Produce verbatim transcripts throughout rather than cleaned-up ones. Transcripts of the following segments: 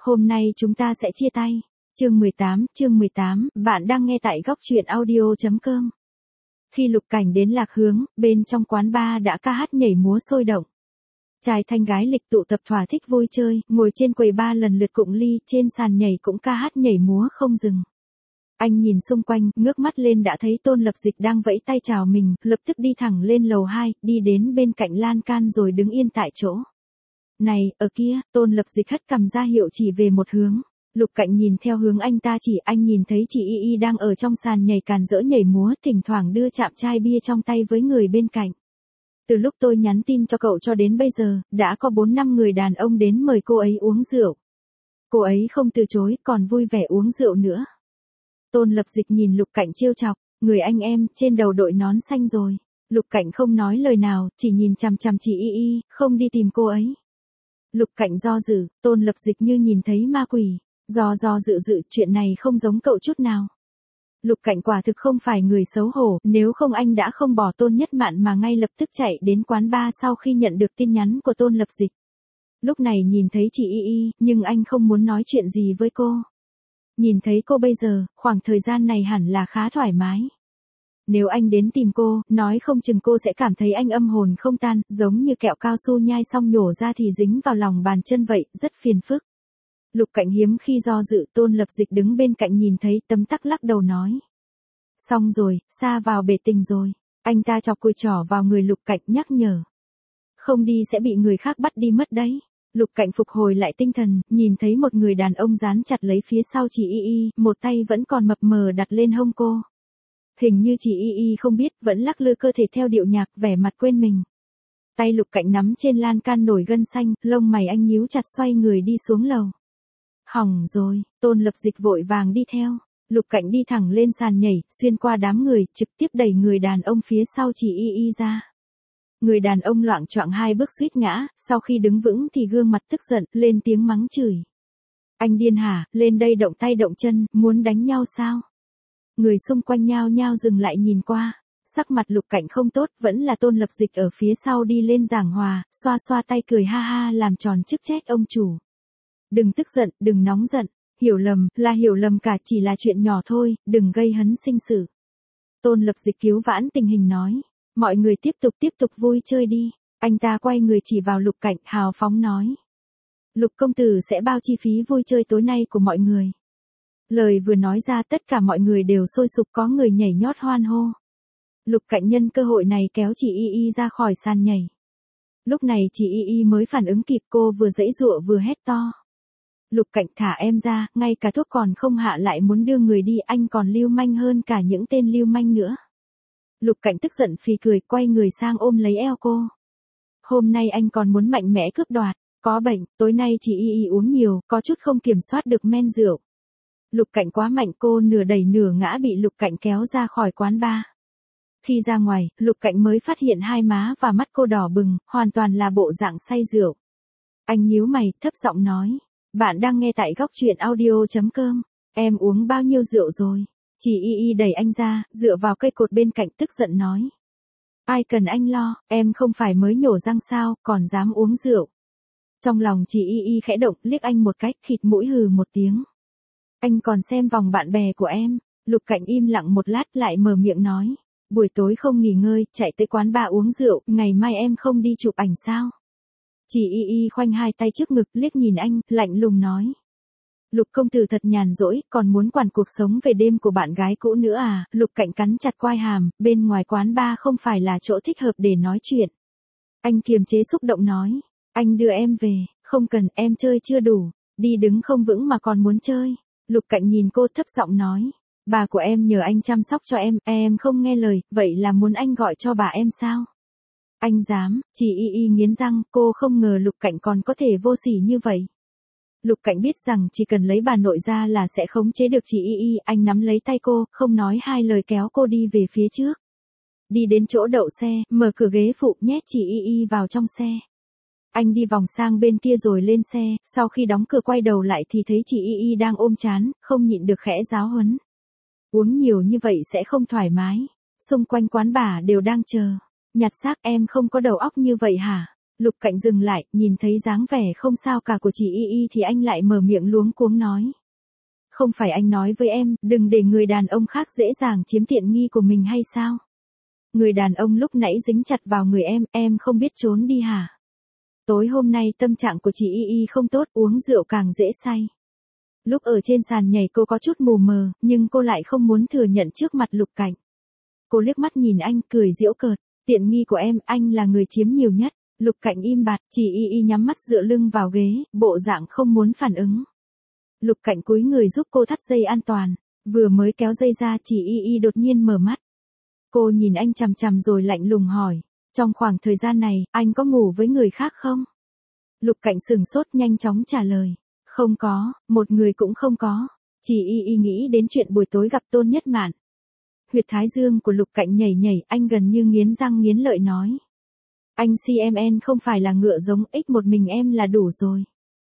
hôm nay chúng ta sẽ chia tay. Chương mười tám, chương mười tám, bạn đang nghe tại góc truyện audio chấm com. Khi Lục Cảnh đến Lạc Hướng, bên trong quán bar đã ca hát nhảy múa sôi động. Trai thanh gái lịch tụ tập thỏa thích vui chơi, ngồi trên quầy bar lần lượt cụng ly, trên sàn nhảy cũng ca hát nhảy múa không dừng. Anh nhìn xung quanh, ngước mắt lên đã thấy Tôn Lập Dịch đang vẫy tay chào mình, lập tức đi thẳng lên lầu hai, đi đến bên cạnh lan can rồi đứng yên tại chỗ. Này, ở kia, Tôn Lập Dịch hất cằm ra hiệu chỉ về một hướng. Lục Cảnh nhìn theo hướng anh ta chỉ, anh nhìn thấy chị Y Y đang ở trong sàn nhảy càn rỡ nhảy múa, thỉnh thoảng đưa chạm chai bia trong tay với người bên cạnh. Từ lúc tôi nhắn tin cho cậu cho đến bây giờ, đã có bốn năm người đàn ông đến mời cô ấy uống rượu. Cô ấy không từ chối, còn vui vẻ uống rượu nữa. Tôn Lập Dịch nhìn Lục Cảnh trêu chọc, người anh em, trên đầu đội nón xanh rồi. Lục Cảnh không nói lời nào, chỉ nhìn chằm chằm chị Y Y, không đi tìm cô ấy. Lục Cảnh do dự, Tôn Lập Dịch như nhìn thấy ma quỷ. Do do dự dự, chuyện này không giống cậu chút nào. Lục Cảnh quả thực không phải người xấu hổ, nếu không anh đã không bỏ Tôn Nhất Mạn mà ngay lập tức chạy đến quán bar sau khi nhận được tin nhắn của Tôn Lập Dịch. Lúc này nhìn thấy chị Y Y, nhưng anh không muốn nói chuyện gì với cô. Nhìn thấy cô bây giờ, khoảng thời gian này hẳn là khá thoải mái. Nếu anh đến tìm cô, nói không chừng cô sẽ cảm thấy anh âm hồn không tan, giống như kẹo cao su nhai xong nhổ ra thì dính vào lòng bàn chân vậy, rất phiền phức. Lục Cảnh hiếm khi do dự, Tôn Lập Dịch đứng bên cạnh nhìn thấy tấm tắc lắc đầu nói. Xong rồi, sa vào bể tình rồi. Anh ta chọc cùi trỏ vào người Lục Cảnh nhắc nhở. Không đi sẽ bị người khác bắt đi mất đấy. Lục Cảnh phục hồi lại tinh thần, nhìn thấy một người đàn ông dán chặt lấy phía sau chị Y Y, một tay vẫn còn mập mờ đặt lên hông cô. Hình như chị Y Y không biết, vẫn lắc lư cơ thể theo điệu nhạc, vẻ mặt quên mình. Tay Lục Cảnh nắm trên lan can nổi gân xanh, lông mày anh nhíu chặt xoay người đi xuống lầu. Hỏng rồi, Tôn Lập Dịch vội vàng đi theo. Lục Cảnh đi thẳng lên sàn nhảy, xuyên qua đám người, trực tiếp đẩy người đàn ông phía sau chị Y Y ra. Người đàn ông loạng choạng hai bước suýt ngã, sau khi đứng vững thì gương mặt tức giận, lên tiếng mắng chửi. Anh điên hả, lên đây động tay động chân, muốn đánh nhau sao? Người xung quanh nhao nhao dừng lại nhìn qua. Sắc mặt Lục Cảnh không tốt, vẫn là Tôn Lập Dịch ở phía sau đi lên giảng hòa, xoa xoa tay cười ha ha làm tròn chức trách ông chủ. Đừng tức giận, đừng nóng giận, hiểu lầm, là hiểu lầm cả, chỉ là chuyện nhỏ thôi, đừng gây hấn sinh sự. Tôn Lập Dịch cứu vãn tình hình nói, mọi người tiếp tục tiếp tục vui chơi đi. Anh ta quay người chỉ vào Lục Cảnh, hào phóng nói. Lục công tử sẽ bao chi phí vui chơi tối nay của mọi người. Lời vừa nói ra tất cả mọi người đều sôi sục, có người nhảy nhót hoan hô. Lục Cảnh nhân cơ hội này kéo chị Y Y ra khỏi sàn nhảy. Lúc này chị Y Y mới phản ứng kịp, cô vừa giãy giụa vừa hét to. Lục Cảnh thả em ra, ngay cả thuốc còn không hạ lại muốn đưa người đi, anh còn lưu manh hơn cả những tên lưu manh nữa. Lục Cảnh tức giận phì cười, quay người sang ôm lấy eo cô. Hôm nay anh còn muốn mạnh mẽ cướp đoạt, có bệnh, tối nay chị Y Y uống nhiều, có chút không kiểm soát được men rượu. Lục Cảnh quá mạnh, cô nửa đẩy nửa ngã bị Lục Cảnh kéo ra khỏi quán bar. Khi ra ngoài, Lục Cảnh mới phát hiện hai má và mắt cô đỏ bừng, hoàn toàn là bộ dạng say rượu. Anh nhíu mày, thấp giọng nói. Bạn đang nghe tại góc truyện audio chấm com. Em uống bao nhiêu rượu rồi? Chị Y Y đẩy anh ra, dựa vào cây cột bên cạnh tức giận nói. Ai cần anh lo, em không phải mới nhổ răng sao, còn dám uống rượu. Trong lòng chị Y Y khẽ động, liếc anh một cách, khịt mũi hừ một tiếng. Anh còn xem vòng bạn bè của em. Lục Cảnh im lặng một lát lại mở miệng nói. Buổi tối không nghỉ ngơi, chạy tới quán bar uống rượu, ngày mai em không đi chụp ảnh sao? Chị Y Y khoanh hai tay trước ngực, liếc nhìn anh, lạnh lùng nói. Lục công tử thật nhàn rỗi, còn muốn quản cuộc sống về đêm của bạn gái cũ nữa à? Lục Cảnh cắn chặt quai hàm, bên ngoài quán bar không phải là chỗ thích hợp để nói chuyện. Anh kiềm chế xúc động nói. Anh đưa em về, không cần, em chơi chưa đủ, đi đứng không vững mà còn muốn chơi. Lục Cảnh nhìn cô thấp giọng nói. Bà của em nhờ anh chăm sóc cho em, em không nghe lời, vậy là muốn anh gọi cho bà em sao? Anh dám, chị Y Y nghiến răng, cô không ngờ Lục Cảnh còn có thể vô sỉ như vậy. Lục Cảnh biết rằng chỉ cần lấy bà nội ra là sẽ khống chế được chị Y Y, anh nắm lấy tay cô, không nói hai lời kéo cô đi về phía trước. Đi đến chỗ đậu xe, mở cửa ghế phụ, nhét chị Y Y vào trong xe. Anh đi vòng sang bên kia rồi lên xe, sau khi đóng cửa quay đầu lại thì thấy chị Y Y đang ôm trán, không nhịn được khẽ giáo huấn. Uống nhiều như vậy sẽ không thoải mái, xung quanh quán bar đều đang chờ. Nhặt xác, em không có đầu óc như vậy hả? Lục Cảnh dừng lại, nhìn thấy dáng vẻ không sao cả của chị Y Y thì anh lại mở miệng luống cuống nói. Không phải anh nói với em, đừng để người đàn ông khác dễ dàng chiếm tiện nghi của mình hay sao? Người đàn ông lúc nãy dính chặt vào người em, em không biết trốn đi hả? Tối hôm nay tâm trạng của chị Y Y không tốt, uống rượu càng dễ say. Lúc ở trên sàn nhảy cô có chút mù mờ, nhưng cô lại không muốn thừa nhận trước mặt Lục Cảnh. Cô liếc mắt nhìn anh, cười giễu cợt. Tiện nghi của em, anh là người chiếm nhiều nhất. Lục Cảnh im bặt, chị Y Y nhắm mắt dựa lưng vào ghế, bộ dạng không muốn phản ứng. Lục Cảnh cúi người giúp cô thắt dây an toàn. Vừa mới kéo dây ra, chị Y Y đột nhiên mở mắt. Cô nhìn anh chằm chằm rồi lạnh lùng hỏi. Trong khoảng thời gian này, anh có ngủ với người khác không? Lục Cảnh sừng sốt nhanh chóng trả lời. Không có, một người cũng không có. Chị Y Y nghĩ đến chuyện buổi tối gặp Tôn Nhất Mạn. Huyệt thái dương của Lục Cảnh nhảy nhảy, anh gần như nghiến răng nghiến lợi nói. Anh xê em en không phải là ngựa giống, ích một mình em là đủ rồi.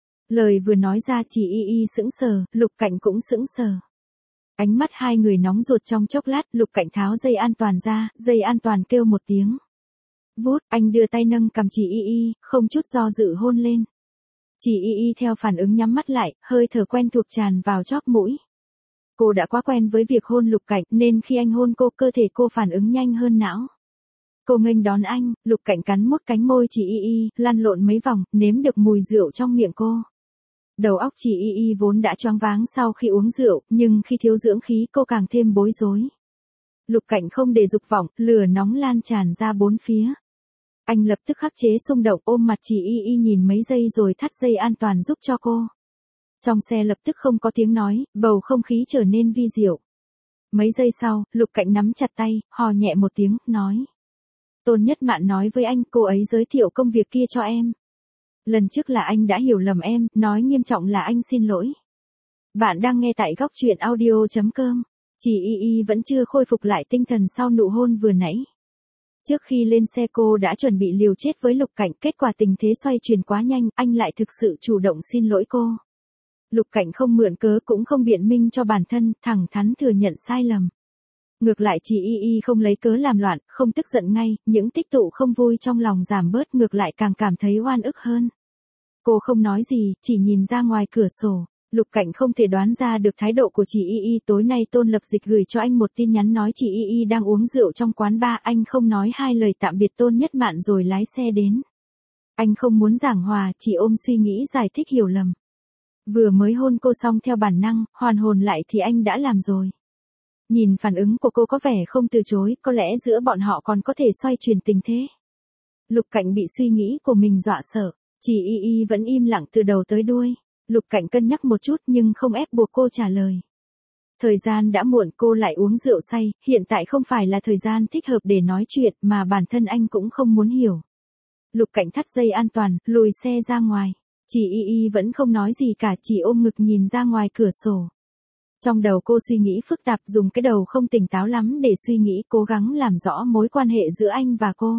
Lời vừa nói ra chị Y Y sững sờ, Lục Cảnh cũng sững sờ. Ánh mắt hai người nóng ruột trong chốc lát, Lục Cảnh tháo dây an toàn ra, dây an toàn kêu một tiếng. Vút, anh đưa tay nâng cầm chị Y Y, không chút do dự hôn lên. Chị Y Y theo phản ứng nhắm mắt lại, hơi thở quen thuộc tràn vào chóp mũi. Cô đã quá quen với việc hôn Lục Cảnh, nên khi anh hôn cô, cơ thể cô phản ứng nhanh hơn não. Cô nghênh đón anh, Lục Cảnh cắn mút cánh môi chị Y Y, lăn lộn mấy vòng, nếm được mùi rượu trong miệng cô. Đầu óc chị Y Y vốn đã choáng váng sau khi uống rượu, nhưng khi thiếu dưỡng khí cô càng thêm bối rối. Lục Cảnh không để dục vọng, lửa nóng lan tràn ra bốn phía. Anh lập tức khắc chế xung động, ôm mặt chị Y Y nhìn mấy giây rồi thắt dây an toàn giúp cho cô. Trong xe lập tức không có tiếng nói, bầu không khí trở nên vi diệu. Mấy giây sau, Lục Cảnh nắm chặt tay, hò nhẹ một tiếng, nói. Tôn Nhất Mạn nói với anh, cô ấy giới thiệu công việc kia cho em. Lần trước là anh đã hiểu lầm em, nói nghiêm trọng là anh xin lỗi. Bạn đang nghe tại góc truyện audio chấm com. Chị Y Y vẫn chưa khôi phục lại tinh thần sau nụ hôn vừa nãy. Trước khi lên xe cô đã chuẩn bị liều chết với Lục Cảnh, kết quả tình thế xoay chuyển quá nhanh, anh lại thực sự chủ động xin lỗi cô. Lục Cảnh không mượn cớ cũng không biện minh cho bản thân, thẳng thắn thừa nhận sai lầm. Ngược lại chị Y Y không lấy cớ làm loạn, không tức giận ngay, những tích tụ không vui trong lòng giảm bớt, ngược lại càng cảm thấy oan ức hơn. Cô không nói gì, chỉ nhìn ra ngoài cửa sổ. Lục Cảnh không thể đoán ra được thái độ của chị Y Y. Tối nay Tôn Lập Dịch gửi cho anh một tin nhắn nói chị Y Y đang uống rượu trong quán bar, anh không nói hai lời tạm biệt Tôn Nhất Mạn rồi lái xe đến. Anh không muốn giảng hòa, chỉ ôm suy nghĩ giải thích hiểu lầm. Vừa mới hôn cô xong theo bản năng, hoàn hồn lại thì anh đã làm rồi. Nhìn phản ứng của cô có vẻ không từ chối, có lẽ giữa bọn họ còn có thể xoay chuyển tình thế. Lục Cảnh bị suy nghĩ của mình dọa sợ, chị Y Y vẫn im lặng từ đầu tới đuôi. Lục Cảnh cân nhắc một chút nhưng không ép buộc cô trả lời. Thời gian đã muộn, cô lại uống rượu say, hiện tại không phải là thời gian thích hợp để nói chuyện mà bản thân anh cũng không muốn hiểu. Lục Cảnh thắt dây an toàn, lùi xe ra ngoài. Chị Y Y vẫn không nói gì cả, chỉ ôm ngực nhìn ra ngoài cửa sổ. Trong đầu cô suy nghĩ phức tạp, dùng cái đầu không tỉnh táo lắm để suy nghĩ, cố gắng làm rõ mối quan hệ giữa anh và cô.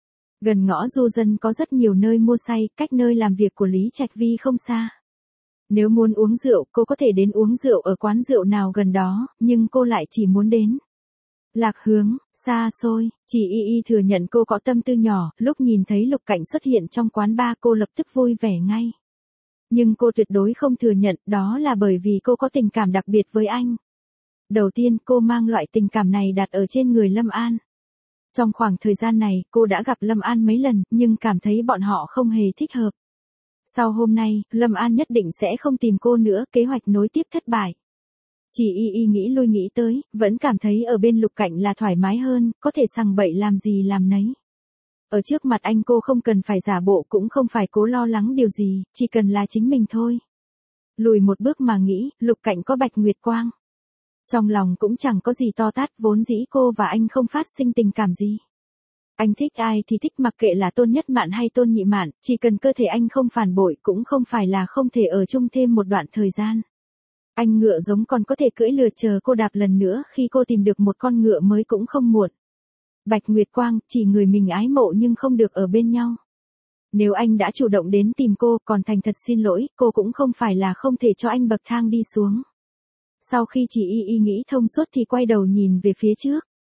Gần ngõ Du Dân có rất nhiều nơi mua say, cách nơi làm việc của Lý Trạch Vi không xa. Nếu muốn uống rượu, cô có thể đến uống rượu ở quán rượu nào gần đó, nhưng cô lại chỉ muốn đến Lạc Hướng, xa xôi. Chị Y Y thừa nhận cô có tâm tư nhỏ, lúc nhìn thấy Lục Cảnh xuất hiện trong quán bar cô lập tức vui vẻ ngay. Nhưng cô tuyệt đối không thừa nhận, đó là bởi vì cô có tình cảm đặc biệt với anh. Đầu tiên, cô mang loại tình cảm này đặt ở trên người Lâm An. Trong khoảng thời gian này, cô đã gặp Lâm An mấy lần, nhưng cảm thấy bọn họ không hề thích hợp. Sau hôm nay, Lâm An nhất định sẽ không tìm cô nữa, kế hoạch nối tiếp thất bại. Chị Y Y nghĩ lui nghĩ tới, vẫn cảm thấy ở bên Lục Cảnh là thoải mái hơn, có thể sằng bậy làm gì làm nấy. Ở trước mặt anh cô không cần phải giả bộ, cũng không phải cố lo lắng điều gì, chỉ cần là chính mình thôi. Lùi một bước mà nghĩ, Lục Cảnh có Bạch Nguyệt Quang. Trong lòng cũng chẳng có gì to tát, vốn dĩ cô và anh không phát sinh tình cảm gì. Anh thích ai thì thích, mặc kệ là Tôn Nhất Mạn hay Tôn Nhị Mạn, chỉ cần cơ thể anh không phản bội, cũng không phải là không thể ở chung thêm một đoạn thời gian. Anh ngựa giống còn có thể cưỡi lừa chờ cô đạp lần nữa, khi cô tìm được một con ngựa mới cũng không muộn. Bạch Nguyệt Quang, chỉ người mình ái mộ nhưng không được ở bên nhau. Nếu anh đã chủ động đến tìm cô, còn thành thật xin lỗi, cô cũng không phải là không thể cho anh bậc thang đi xuống. Sau khi chị Y Y nghĩ thông suốt thì quay đầu nhìn về phía trước.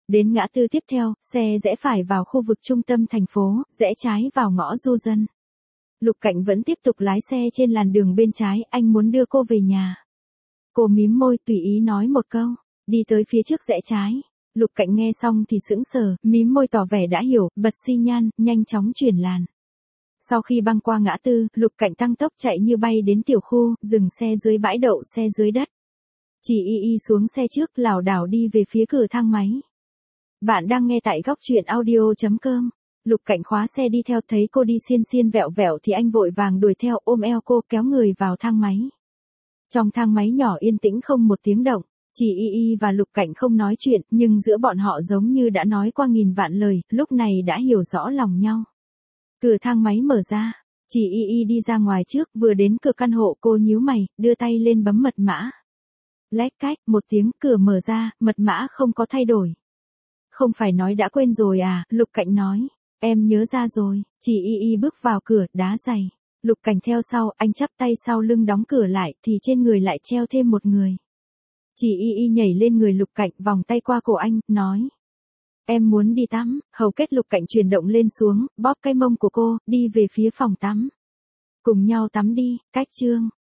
Đến ngã tư tiếp theo, xe rẽ phải vào khu vực trung tâm thành phố, rẽ trái vào ngõ du dân. Lục Cảnh vẫn tiếp tục lái xe trên làn đường bên trái, anh muốn đưa cô về nhà. Cô mím môi tùy ý nói một câu, đi tới phía trước rẽ trái. Lục Cảnh nghe xong thì sững sờ, mím môi tỏ vẻ đã hiểu, bật xi nhan, nhanh chóng chuyển làn. Sau khi băng qua ngã tư, Lục Cảnh tăng tốc chạy như bay đến tiểu khu, dừng xe dưới bãi đậu xe dưới đất. Chỉ y y xuống xe trước, lảo đảo đi về phía cửa thang máy. Bạn đang nghe tại góc truyện audio chấm com. Lục Cảnh khóa xe đi theo, thấy cô đi xiên xiên vẹo vẹo thì anh vội vàng đuổi theo, ôm eo cô kéo người vào thang máy. Trong thang máy nhỏ yên tĩnh không một tiếng động, chỉ y y và Lục Cảnh không nói chuyện, nhưng giữa bọn họ giống như đã nói qua nghìn vạn lời, lúc này đã hiểu rõ lòng nhau. Cửa thang máy mở ra, chỉ y y đi ra ngoài trước, vừa đến cửa căn hộ cô nhíu mày, đưa tay lên bấm mật mã. Lách cách, một tiếng, cửa mở ra, mật mã không có thay đổi. Không phải nói đã quên rồi à, Lục Cảnh nói. Em nhớ ra rồi, chỉ y y bước vào cửa, đá giày. Lục Cảnh theo sau, anh chắp tay sau lưng đóng cửa lại, thì trên người lại treo thêm một người. Chỉ y y nhảy lên người Lục Cảnh, vòng tay qua cổ anh, nói. Em muốn đi tắm, hầu kết Lục Cảnh chuyển động lên xuống, bóp cái mông của cô, đi về phía phòng tắm. Cùng nhau tắm đi, cách chương.